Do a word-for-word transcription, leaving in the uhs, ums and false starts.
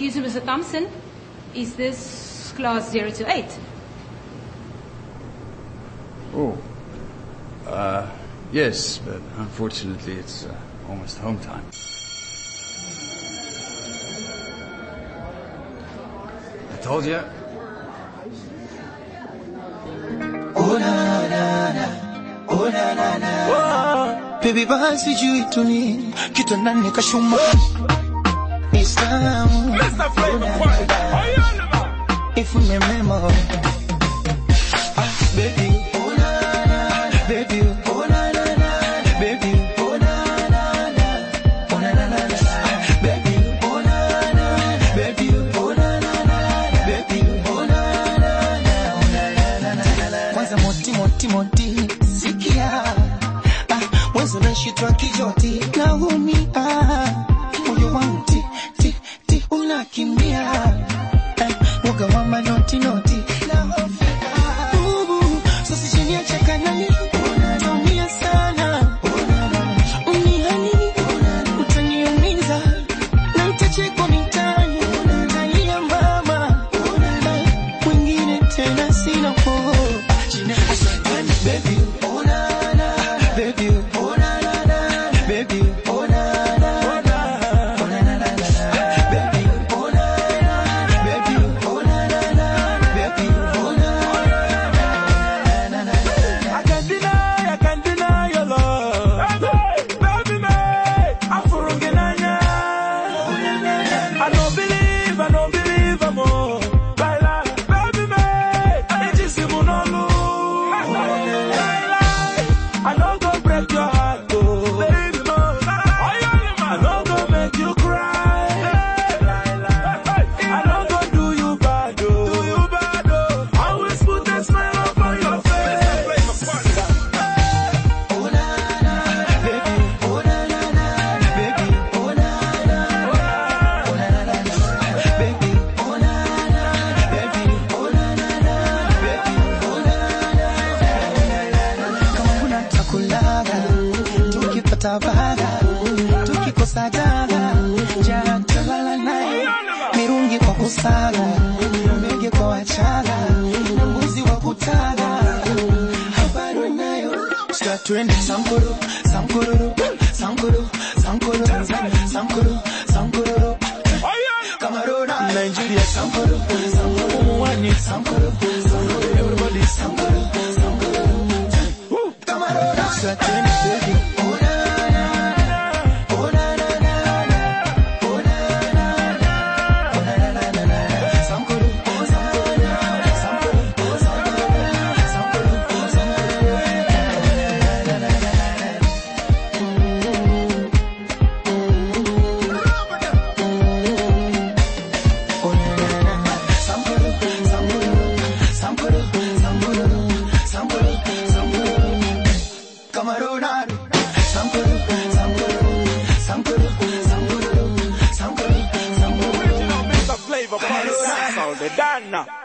Excuse me, Mister Thompson, is this class zero to eight? Oh, uh, yes, but unfortunately it's uh, almost home time. I told you. Oh na na na, oh na na na. Oh, baby basi jui tuni, kitu nani kashuma. Islam. Mister Flavor Party. If we remember, ah, baby, oh na na, baby, oh na na na, baby, oh na na na, oh na na na, baby, oh na na, baby, oh na na na, baby, oh na na na, oh na na na. Kwanza moti moti moti, sikia, ah, mwanzo nashitwa kijoti, na huni ah, moyo wangu ti ti ti unakimbia. Woga mama noti noti la hofika ubu sasa chini ya chakanani unatumia sana unihani utaniumiza na utachekwa mitani unalia mama wengine tena sina po chini asante baby ona na baby ona na baby ona na ona na na baby ona baby tabara tukikosa dada jana tulala naye mirungi kwa kusaga mbege kwa wachaga mbuzi wa kutaga habari nayo twende sankuru sankuru sankuru sankuru sankuru sankuru Cameroon Nigeria sankuru sankuru wani sankuru everybody sankuru sankuru Cameroon twende baby Flavor Party. Dana.